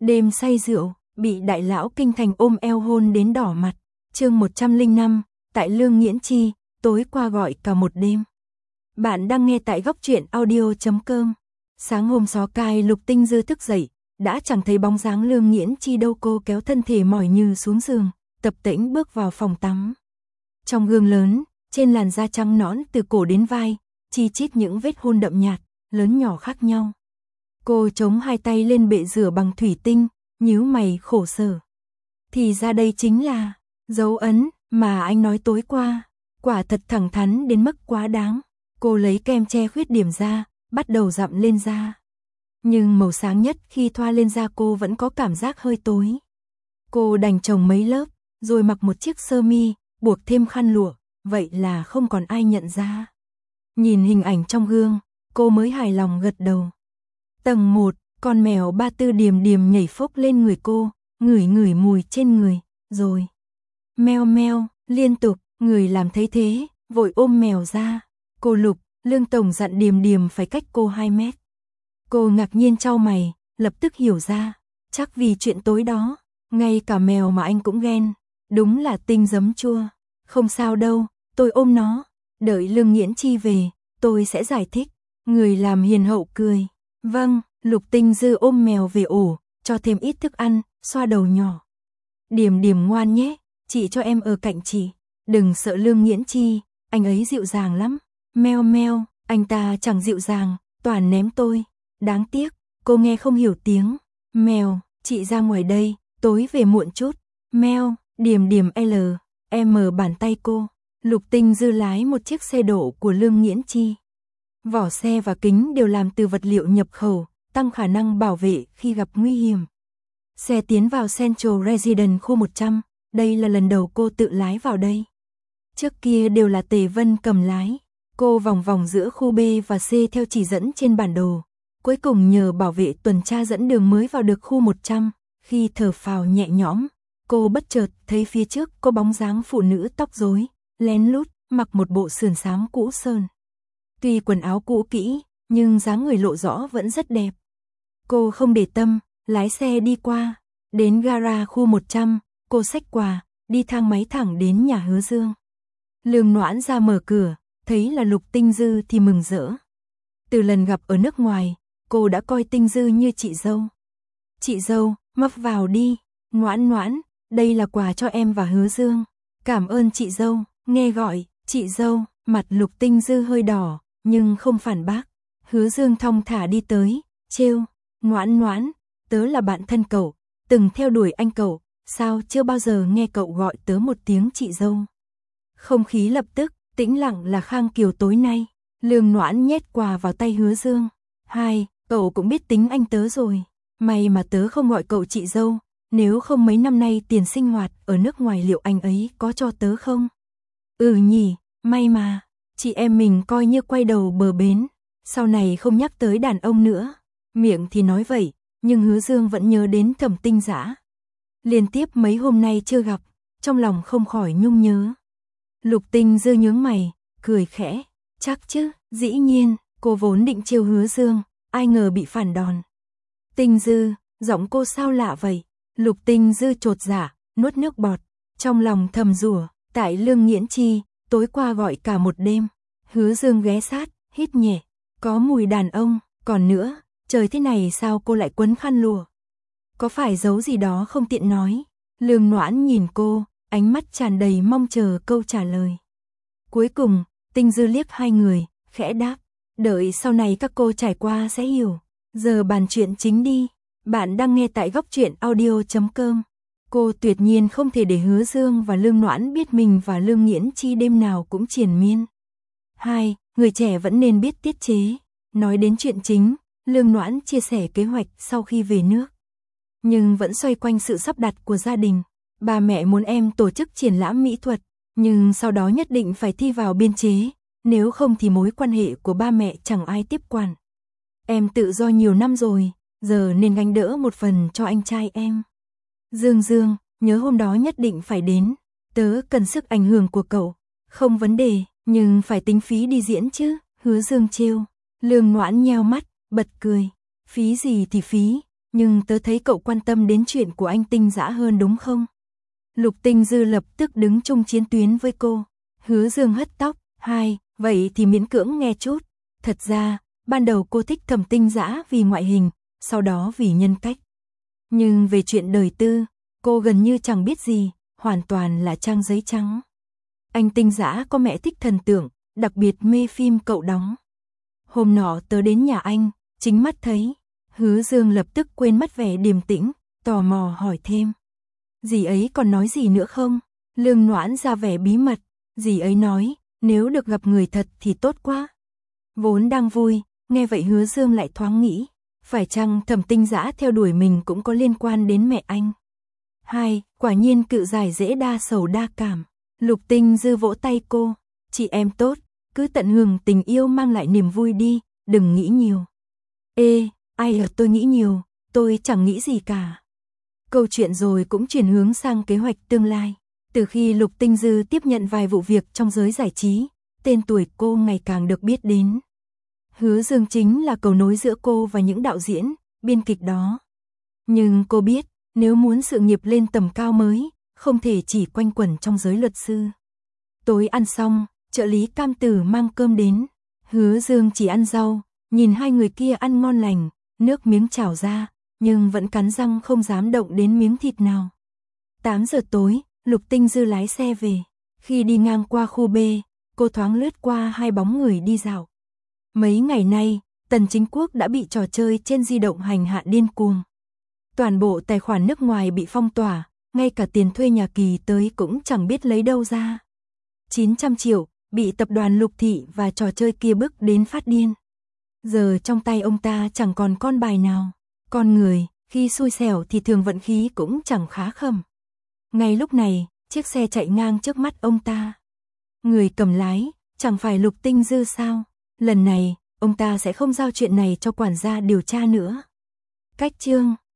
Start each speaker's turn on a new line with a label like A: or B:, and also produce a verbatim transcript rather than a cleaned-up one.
A: Đêm say rượu, bị đại lão kinh thành ôm eo hôn đến đỏ mặt. Chương một trăm lẻ năm, tại Lương Nghiễn Chi, tối qua gọi cả một đêm. Bạn đang nghe tại góc truyện audio chấm com. Sáng hôm xó cai Lục Tinh Dư thức dậy, đã chẳng thấy bóng dáng Lương Nghiễn Chi đâu. Cô kéo thân thể mỏi như xuống giường, tập tễnh bước vào phòng tắm. Trong gương lớn, trên làn da trắng nõn từ cổ đến vai, chi chít những vết hôn đậm nhạt, lớn nhỏ khác nhau. Cô chống hai tay lên bệ rửa bằng thủy tinh, nhíu mày khổ sở. Thì ra đây chính là dấu ấn mà anh nói tối qua, quả thật thẳng thắn đến mức quá đáng. Cô lấy kem che khuyết điểm ra, bắt đầu dặm lên da. Nhưng màu sáng nhất khi thoa lên da cô vẫn có cảm giác hơi tối. Cô đành chồng mấy lớp, rồi mặc một chiếc sơ mi, buộc thêm khăn lụa, vậy là không còn ai nhận ra. Nhìn hình ảnh trong gương, cô mới hài lòng gật đầu. Tầng một, con mèo Ba Tư Điềm Điềm nhảy phốc lên người cô, ngửi ngửi mùi trên người, rồi meo meo, liên tục, người làm thấy thế, vội ôm mèo ra. Cô Lục, Lương tổng dặn Điềm Điềm phải cách cô hai mét. Cô ngạc nhiên chau mày, lập tức hiểu ra, chắc vì chuyện tối đó, ngay cả mèo mà anh cũng ghen, đúng là tinh giấm chua. Không sao đâu, tôi ôm nó, đợi Lương Nghiễn Chi về, tôi sẽ giải thích. Người làm hiền hậu cười. Vâng, Lục Tinh Dư ôm mèo về ổ, cho thêm ít thức ăn, xoa đầu nhỏ. Điềm Điềm ngoan nhé, chị cho em ở cạnh chị. Đừng sợ Lương Nghiễn Chi, anh ấy dịu dàng lắm. Meo meo, anh ta chẳng dịu dàng, toàn ném tôi. Đáng tiếc, cô nghe không hiểu tiếng. Mèo, chị ra ngoài đây, tối về muộn chút. Meo, Điềm Điềm L, em mở bàn tay cô. Lục Tinh Dư lái một chiếc xe đổ của Lương Nghiễn Chi. Vỏ xe và kính đều làm từ vật liệu nhập khẩu, tăng khả năng bảo vệ khi gặp nguy hiểm. Xe tiến vào Central Residence khu một trăm, đây là lần đầu cô tự lái vào đây. Trước kia đều là Tề Vân cầm lái, cô vòng vòng giữa khu B và C theo chỉ dẫn trên bản đồ. Cuối cùng nhờ bảo vệ tuần tra dẫn đường mới vào được khu một trăm, khi thở phào nhẹ nhõm, cô bất chợt thấy phía trước có bóng dáng phụ nữ tóc rối, lén lút, mặc một bộ sườn xám cũ sơn. Tuy quần áo cũ kỹ, nhưng dáng người lộ rõ vẫn rất đẹp. Cô không để tâm, lái xe đi qua. Đến gara khu một trăm, cô xách quà, đi thang máy thẳng đến nhà Hứa Dương. Lương Noãn ra mở cửa, thấy là Lục Tinh Dư thì mừng rỡ. Từ lần gặp ở nước ngoài, cô đã coi Tinh Dư như chị dâu. Chị dâu, mấp vào đi. Noãn Noãn, đây là quà cho em và Hứa Dương. Cảm ơn chị dâu. Nghe gọi, chị dâu, mặt Lục Tinh Dư hơi đỏ, nhưng không phản bác. Hứa Dương thong thả đi tới, trêu, Noãn Noãn, tớ là bạn thân cậu, từng theo đuổi anh cậu, sao chưa bao giờ nghe cậu gọi tớ một tiếng chị dâu. Không khí lập tức, tĩnh lặng là Khang Kiều tối nay. Lương Noãn nhét quà vào tay Hứa Dương. Hai, cậu cũng biết tính anh tớ rồi. May mà tớ không gọi cậu chị dâu, nếu không mấy năm nay tiền sinh hoạt ở nước ngoài liệu anh ấy có cho tớ không? Ừ nhỉ, may mà, chị em mình coi như quay đầu bờ bến, sau này không nhắc tới đàn ông nữa. Miệng thì nói vậy, nhưng Hứa Dương vẫn nhớ đến Thẩm Tinh Dã. Liên tiếp mấy hôm nay chưa gặp, trong lòng không khỏi nhung nhớ. Lục Tinh Dư nhướng mày, cười khẽ, chắc chứ, dĩ nhiên, cô vốn định trêu Hứa Dương, ai ngờ bị phản đòn. Tinh Dư, giọng cô sao lạ vậy? Lục Tinh Dư chột dạ, nuốt nước bọt, trong lòng thầm rủa, tại Lương Nghiễn Chi, tối qua gọi cả một đêm. Hứa Dương ghé sát, hít nhẹ, có mùi đàn ông, còn nữa, trời thế này sao cô lại quấn khăn lụa? Có phải giấu gì đó không tiện nói? Lương Noãn nhìn cô, ánh mắt tràn đầy mong chờ câu trả lời. Cuối cùng, Tinh Dư liếc hai người, khẽ đáp, đợi sau này các cô trải qua sẽ hiểu. Giờ bàn chuyện chính đi. Bạn đang nghe tại góc truyện audio chấm com. Cô tuyệt nhiên không thể để Hứa Dương và Lương Noãn biết mình và Lương Nghiễn Chi đêm nào cũng triền miên. Hai, người trẻ vẫn nên biết tiết chế. Nói đến chuyện chính, Lương Noãn chia sẻ kế hoạch sau khi về nước. Nhưng vẫn xoay quanh sự sắp đặt của gia đình. Ba mẹ muốn em tổ chức triển lãm mỹ thuật, nhưng sau đó nhất định phải thi vào biên chế, nếu không thì mối quan hệ của ba mẹ chẳng ai tiếp quản. Em tự do nhiều năm rồi, giờ nên gánh đỡ một phần cho anh trai em. Dương Dương, nhớ hôm đó nhất định phải đến, tớ cần sức ảnh hưởng của cậu. Không vấn đề, nhưng phải tính phí đi diễn chứ. Hứa Dương trêu. Lương Noãn nheo mắt, bật cười. Phí gì thì phí, Nhưng tớ thấy cậu quan tâm đến chuyện của anh Tinh Dã hơn đúng không? Lục Tinh Dư lập tức đứng chung chiến tuyến với cô. Hứa Dương hất tóc, hai, vậy thì miễn cưỡng nghe chút. Thật ra, ban đầu cô thích Thẩm Tinh Dã vì ngoại hình, sau đó vì nhân cách. Nhưng về chuyện đời tư, cô gần như chẳng biết gì, hoàn toàn là trang giấy trắng. Anh Tinh Dã có mẹ thích thần tượng, đặc biệt mê phim cậu đóng. Hôm nọ tớ đến nhà anh, chính mắt thấy. Hứa Dương lập tức quên mất vẻ điềm tĩnh, tò mò hỏi thêm. Dì ấy còn nói gì nữa không? Lương Noãn ra vẻ bí mật, dì ấy nói, nếu được gặp người thật thì tốt quá. Vốn đang vui, nghe vậy Hứa Dương lại thoáng nghĩ, phải chăng Thẩm Tinh Dã theo đuổi mình cũng có liên quan đến mẹ anh? Hai, quả nhiên cự giải dễ đa sầu đa cảm. Lục Tinh Dư vỗ tay cô, chị em tốt, cứ tận hưởng tình yêu mang lại niềm vui đi, đừng nghĩ nhiều. Ê, ai ở tôi nghĩ nhiều, tôi chẳng nghĩ gì cả. Câu chuyện rồi cũng chuyển hướng sang kế hoạch tương lai. Từ khi Lục Tinh Dư tiếp nhận vài vụ việc trong giới giải trí, tên tuổi cô ngày càng được biết đến. Hứa Dương chính là cầu nối giữa cô và những đạo diễn, biên kịch đó. Nhưng cô biết, nếu muốn sự nghiệp lên tầm cao mới, không thể chỉ quanh quẩn trong giới luật sư. Tối ăn xong, trợ lý Cam Tử mang cơm đến. Hứa Dương chỉ ăn rau, nhìn hai người kia ăn ngon lành, nước miếng trào ra, nhưng vẫn cắn răng không dám động đến miếng thịt nào. tám giờ tối, Lục Tinh Dư lái xe về. Khi đi ngang qua khu B, cô thoáng lướt qua hai bóng người đi dạo. Mấy ngày nay, Tần Chính Quốc đã bị trò chơi trên di động hành hạ điên cuồng. Toàn bộ tài khoản nước ngoài bị phong tỏa, ngay cả tiền thuê nhà Kỳ tới cũng chẳng biết lấy đâu ra. chín trăm triệu, bị tập đoàn Lục Thị và trò chơi kia bức đến phát điên. Giờ trong tay ông ta chẳng còn con bài nào. Con người, khi xui xẻo thì thường vận khí cũng chẳng khá khẩm. Ngay lúc này, chiếc xe chạy ngang trước mắt ông ta. Người cầm lái, chẳng phải Lục Tinh Dư sao? Lần này, ông ta sẽ không giao chuyện này cho quản gia điều tra nữa. Cách chương